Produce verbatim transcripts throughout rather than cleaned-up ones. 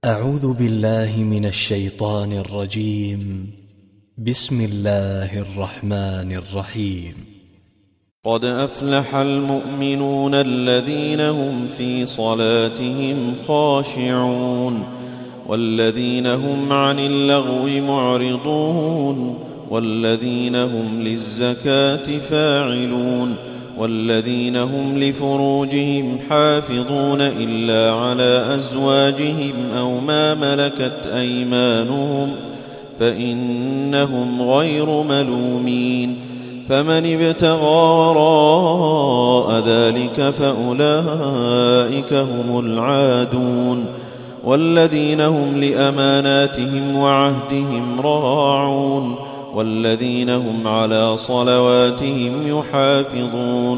أعوذ بالله من الشيطان الرجيم. بسم الله الرحمن الرحيم. قد أفلح المؤمنون الذين هم في صلاتهم خاشعون والذين هم عن اللغو معرضون والذين هم للزكاة فاعلون والذين هم لفروجهم حافظون إلا على أزواجهم أو ما ملكت أيمانهم فإنهم غير ملومين. فمن ابتغى وراء ذلك فأولئك هم العادون والذين هم لأماناتهم وعهدهم راعون والذين هم على صلواتهم يحافظون.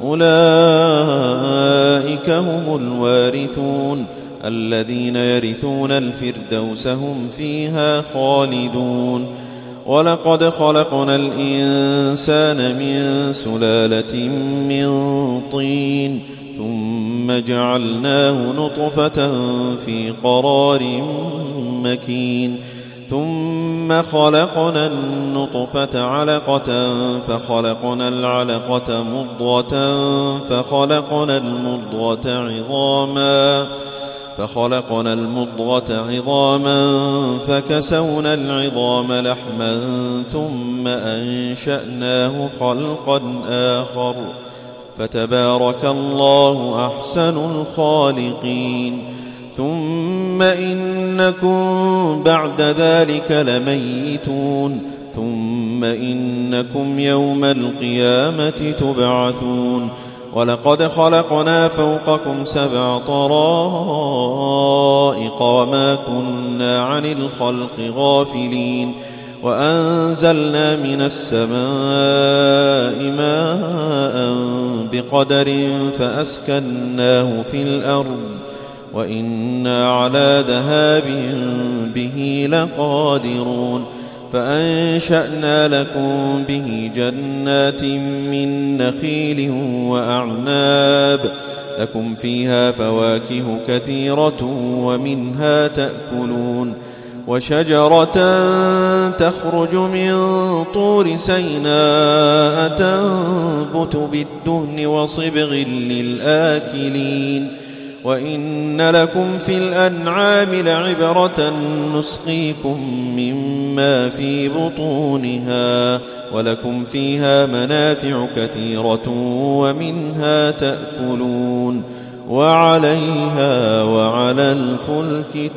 أولئك هم الوارثون الذين يرثون الفردوس هم فيها خالدون. ولقد خلقنا الإنسان من سلالة من طين ثم جعلناه نطفة في قرار مكين ثم خلقنا النطفة علقة فخلقنا العلقة مضغة فخلقنا المضغة عظاما فخلقنا المضغة عظاما فكسونا العظام لحما ثم أنشأناه خلقا آخر فتبارك الله أحسن الخالقين. ثم إنكم بعد ذلك لميتون ثم إنكم يوم القيامة تبعثون. ولقد خلقنا فوقكم سبع طرائق وما كنا عن الخلق غافلين وأنزلنا من السماء ماء بقدر فأسكناه في الأرض وإنا على ذهاب به لقادرون. فأنشأنا لكم به جنات من نخيل وأعناب لكم فيها فواكه كثيرة ومنها تأكلون. وشجرة تخرج من طور سيناء تنبت بالدهن وصبغ للآكلين. وإن لكم في الأنعام لعبرة نسقيكم مما في بطونها ولكم فيها منافع كثيرة ومنها تأكلون وعليها وعلى الفلك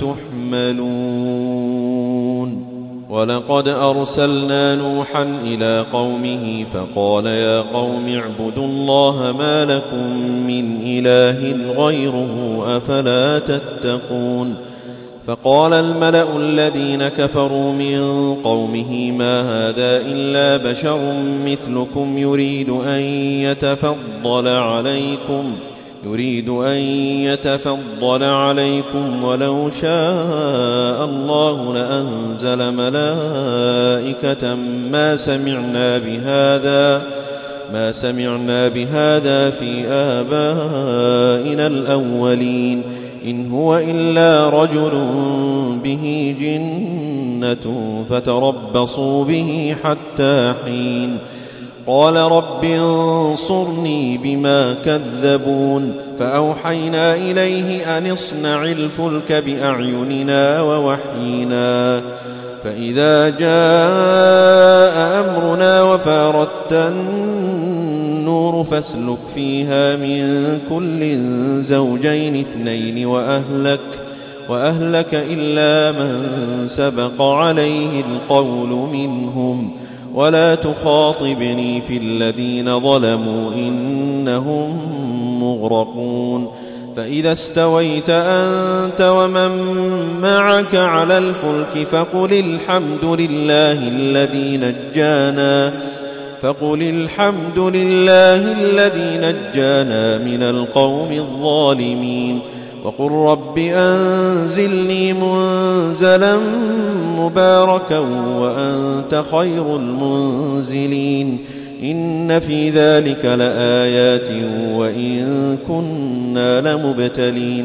تحملون. ولقد أرسلنا نوحا إلى قومه فقال يا قوم اعبدوا الله ما لكم من إله غيره أفلا تتقون. فقال الملأ الذين كفروا من قومه ما هذا إلا بشر مثلكم يريد أن يتفضل عليكم يريد أن يتفضل عليكم ولو شاء الله لأنزل ملائكة ما سمعنا بهذا ما سمعنا بهذا في آبائنا الأولين إن هو إلا رجل به جنة فتربصوا به حتى حين. قال رب انصرني بما كذبون. فأوحينا إليه أن اصنع الفلك بأعيننا ووحينا فإذا جاء أمرنا وفارت النور فاسلك فيها من كل زوجين اثنين وأهلك وأهلك إلا من سبق عليه القول منهم ولا تخاطبني في الذين ظلموا إنهم مغرقون. فإذا استويت أنت ومن معك على الفلك فقل الحمد لله الذي نجانا فقل الحمد لله الذي نجانا من القوم الظالمين. وقل رب أنزلني منزلا مباركا وأنت خير المنزلين. إن في ذلك لآيات وإن كنا لمبتلين.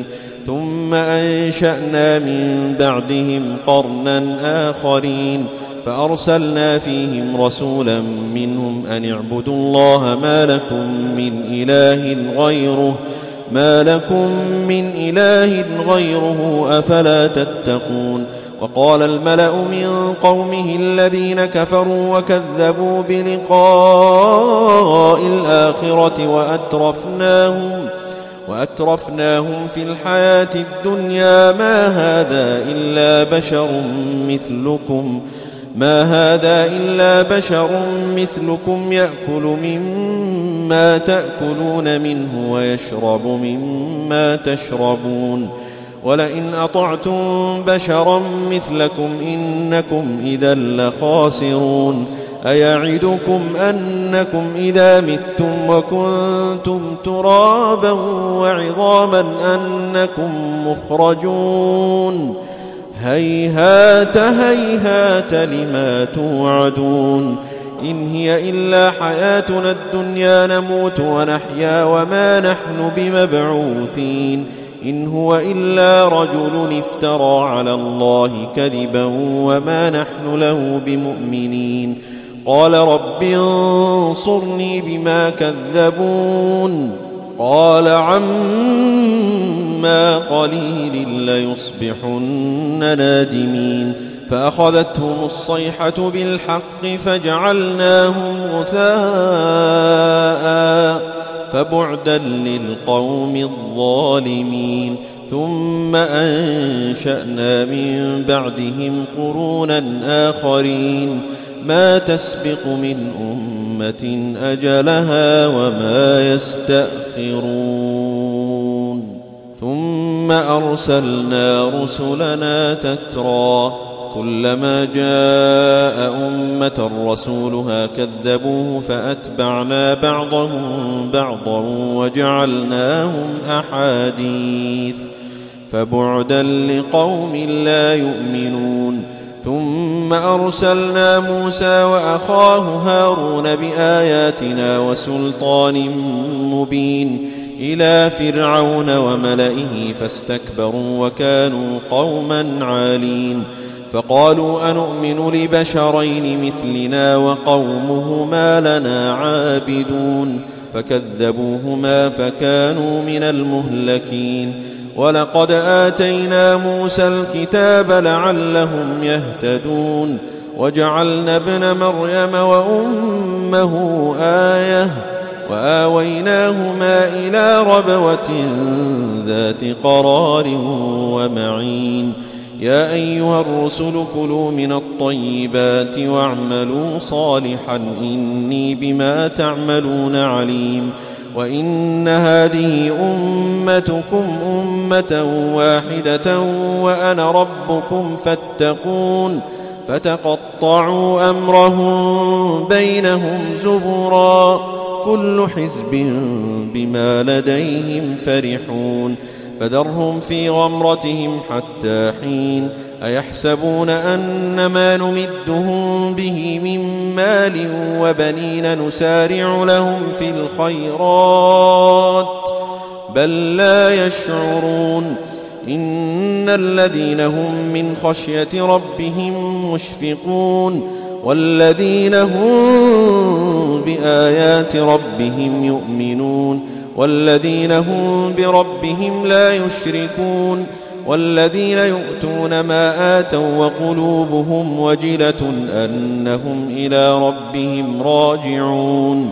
ثم أنشأنا من بعدهم قرنا آخرين فأرسلنا فيهم رسولا منهم أن اعبدوا الله ما لكم من إله غيره ما لكم من إله غيره أفلا تتقون. وقال الملأ من قومه الذين كفروا وكذبوا بلقاء الآخرة وأترفناهم وأترفناهم في الحياة الدنيا ما هذا إلا بشر مثلكم ما هذا إلا بشر مثلكم يأكل مما تأكلون منه ويشرب مما تشربون ولئن أطعتم بشرا مثلكم إنكم إذا لخاسرون. أيعدكم أنكم إذا متم وكنتم ترابا وعظاما أنكم مخرجون هيهات هيهات لما توعدون. إن هي إلا حياتنا الدنيا نموت ونحيا وما نحن بمبعوثين. إن هو إلا رجل افترى على الله كذبا وما نحن له بمؤمنين. قال رب انصرني بما كذبون قال عما قليل ليصبحن نادمين. فأخذتهم الصيحة بالحق فجعلناهم غثاء فبعدا للقوم الظالمين. ثم أنشأنا من بعدهم قرونا آخرين ما تسبق من أمة أجلها وما يستأخرون. ثم أرسلنا رسلنا تترى كلما جاء أمة رسولها كذبوه فأتبعنا بعضهم بعضا وجعلناهم أحاديث فبعدا لقوم لا يؤمنون. ثم أرسلنا موسى وأخاه هارون بآياتنا وسلطان مبين إلى فرعون وملئه فاستكبروا وكانوا قوما عالين. فقالوا أنؤمن لبشرين مثلنا وقومهما لنا عابدون فكذبوهما فكانوا من المهلكين. ولقد آتينا موسى الكتاب لعلهم يهتدون وجعلنا ابن مريم وأمه آية وآويناهما إلى ربوة ذات قرار ومعين. يا أيها الرسل كلوا من الطيبات واعملوا صالحا إني بما تعملون عليم. وإن هذه أمتكم أمة واحدة وأنا ربكم فاتقون. فتقطعوا أمرهم بينهم زبرا كل حزب بما لديهم فرحون. فذرهم في غمرتهم حتى حين. أيحسبون أن ما نمدهم به من مال وبنين نسارع لهم في الخيرات بل لا يشعرون. إن الذين هم من خشية ربهم مشفقون والذين هم بآيات ربهم يؤمنون والذين هم بربهم لا يشركون والذين يؤتون ما آتوا وقلوبهم وجلة أنهم إلى ربهم راجعون.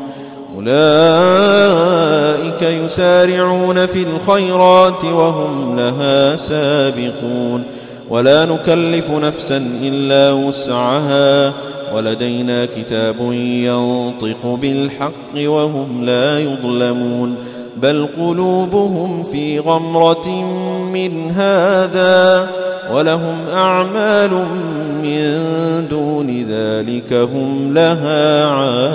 أولئك يسارعون في الخيرات وهم لها سابقون. ولا نكلف نفسا إلا وسعها ولدينا كتاب ينطق بالحق وهم لا يظلمون. بل قلوبهم في غمرة من هذا ولهم أعمال من دون ذلك هم لها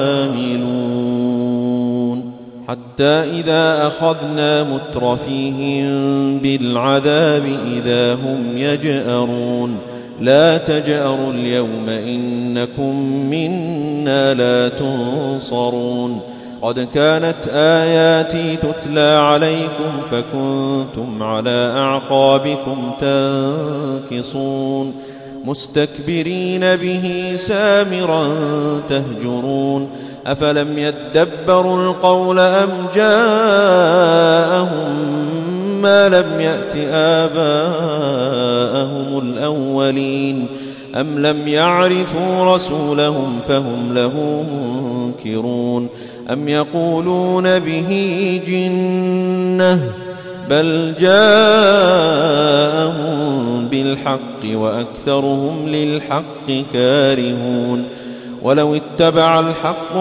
عاملون. حتى إذا أخذنا مترفيهم بالعذاب إذا هم يجأرون. لا تجأروا اليوم إنكم منا لا تنصرون. قد كانت آياتي تتلى عليكم فكنتم على أعقابكم تنكصون مستكبرين به سامرا تهجرون أفلم يدبروا القول أم جاءهم ما لم يأت آباءهم الأولين أم لم يعرفوا رسولهم فهم له منكرون أم يقولون به جنة بل جاءهم بالحق وأكثرهم للحق كارهون ولو اتبع الحق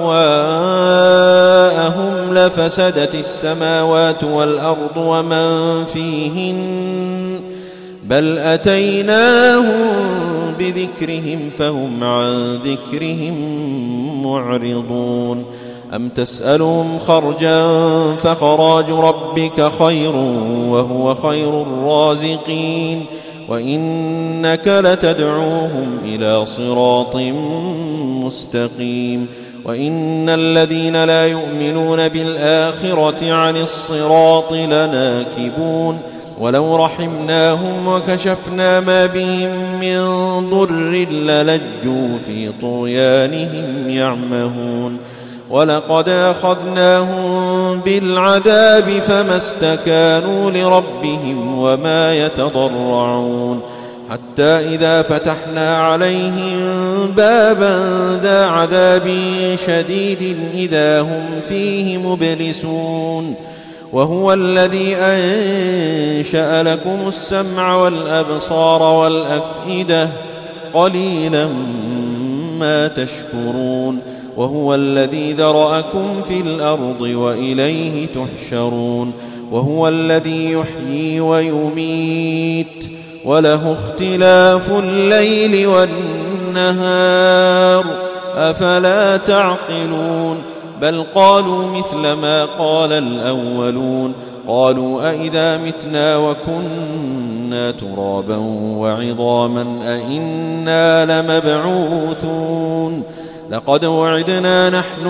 أهواءهم لفسدت السماوات والأرض ومن فيهن بل أتيناهم بذكرهم فهم عن ذكرهم معرضون أم تسألهم خرجا فخراج ربك خير وهو خير الرازقين وإنك لتدعوهم إلى صراط مستقيم وإن الذين لا يؤمنون بالآخرة عن الصراط لناكبون ولو رحمناهم وكشفنا ما بهم من ضر للجوا في طغيانهم يعمهون ولقد أخذناهم بالعذاب فما استكانوا لربهم وما يتضرعون حتى إذا فتحنا عليهم بابا ذا عذاب شديد إذا هم فيه مبلسون وهو الذي أنشأ لكم السمع والأبصار والأفئدة قليلا ما تشكرون وهو الذي ذرأكم في الأرض وإليه تحشرون وهو الذي يحيي ويميت وله اختلاف الليل والنهار أفلا تعقلون بل قالوا مثل ما قال الأولون قالوا أئذا متنا وكنا ترابا وعظاما أئنا لمبعوثون لقد وعدنا نحن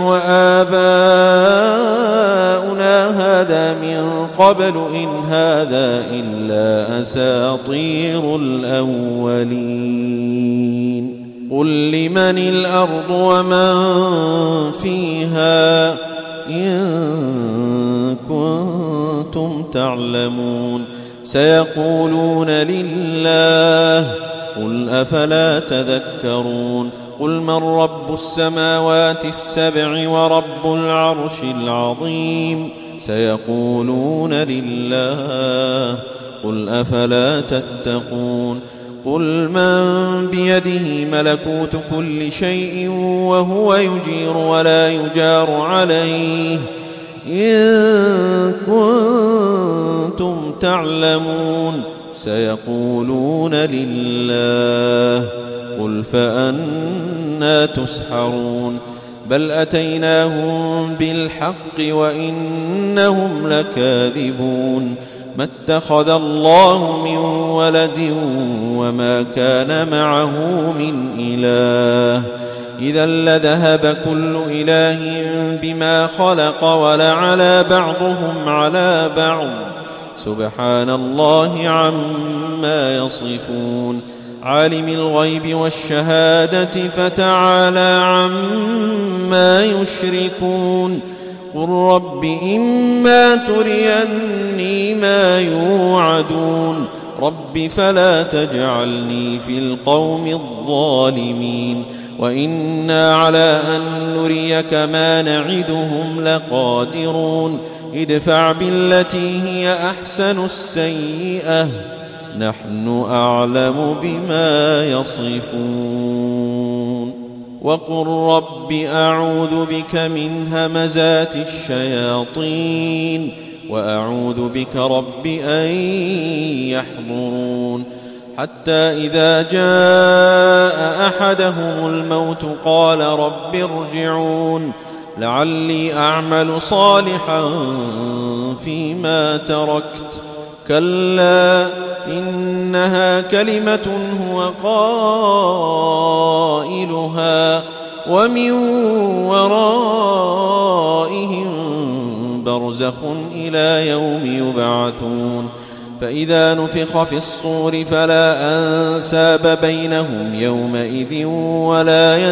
وآباؤنا هذا من قبل إن هذا إلا أساطير الأولين قل لمن الأرض ومن فيها إن كنتم تعلمون سيقولون لله قل أفلا تذكرون قل من رب السماوات السبع ورب العرش العظيم سيقولون لله قل أفلا تتقون قل من بيده ملكوت كل شيء وهو يجير ولا يجار عليه إن كنتم تعلمون سيقولون لله قل فأنى تسحرون بل أتيناهم بالحق وإنهم لكاذبون ما اتخذ الله من ولد وما كان معه من إله إذا لذهب كل إله بما خلق ولعلى بعضهم على بعض سبحان الله عما يصفون عالم الغيب والشهادة فتعالى عما يشركون قل رب إما تريني ما يوعدون رب فلا تجعلني في القوم الظالمين وإنا على أن نريك ما نعدهم لقادرون ادفع بالتي هي أحسن السيئة نحن أعلم بما يصفون وقل رب أعوذ بك من همزات الشياطين وأعوذ بك رب أن يحضرون حتى إذا جاء أحدهم الموت قال رب ارجعون لعلي أعمل صالحا فيما تركت كلا إنها كلمة هو قائلها ومن ورائهم برزخ إلى يوم يبعثون فإذا نفخ في الصور فلا أنساب بينهم يومئذ ولا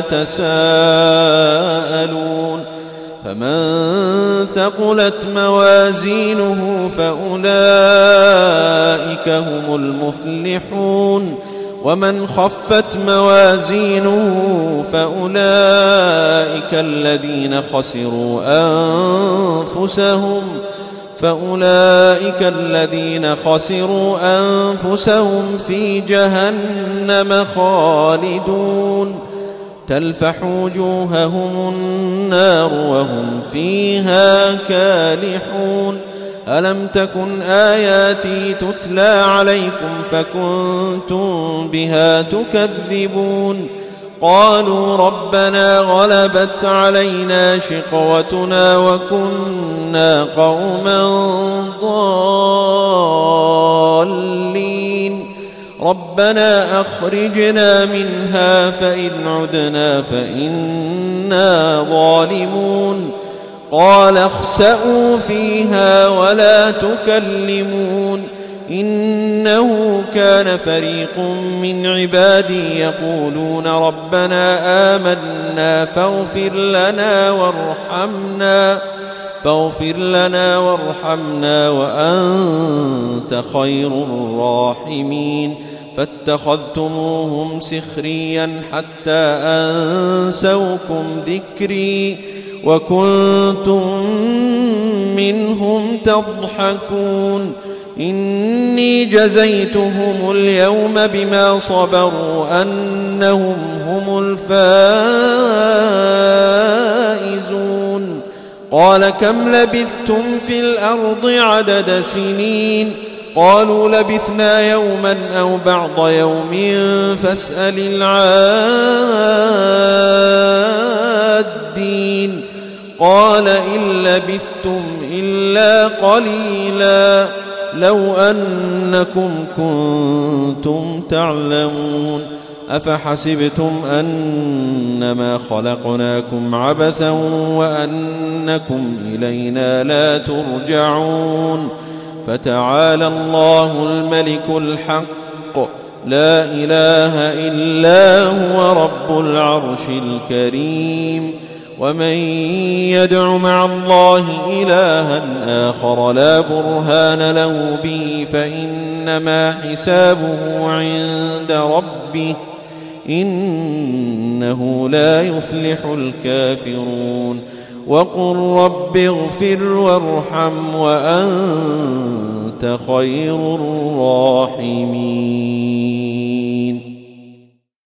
يتساءلون فمن ثقلت موازينه فأولئك هم المفلحون ومن خفت موازينه فأولئك الذين خسروا أنفسهم فأولئك الذين خسروا أنفسهم في جهنم خالدون تلفح وجوههم النار وهم فيها كالحون ألم تكن آياتي تتلى عليكم فكنتم بها تكذبون قالوا ربنا غلبت علينا شقوتنا وكنا قوما ضالين ربنا أخرجنا منها فإن عدنا فإنا ظالمون قال اخسئوا فيها ولا تكلمون إنه كان فريق من عبادي يقولون ربنا آمنا فاغفر لنا وارحمنا فاغفر لنا وارحمنا وأنت خير الراحمين فاتخذتموهم سخريا حتى أنسوكم ذكري وكنتم منهم تضحكون إني جزيتهم اليوم بما صبروا أنهم هم الفائزون قال كم لبثتم في الأرض عدد سنين قالوا لبثنا يوما أو بعض يوم فاسأل العادين قال إن لبثتم إلا قليلا لو أنكم كنتم تعلمون أفحسبتم أنما خلقناكم عبثا وأنكم إلينا لا ترجعون فتعالى الله الملك الحق لا إله إلا هو رب العرش الكريم ومن يدع مع الله إلها آخر لا برهان له به فإنما حسابه عند ربه إنه لا يفلح الكافرون وقل رب اغفر وارحم وأنت خير الراحمين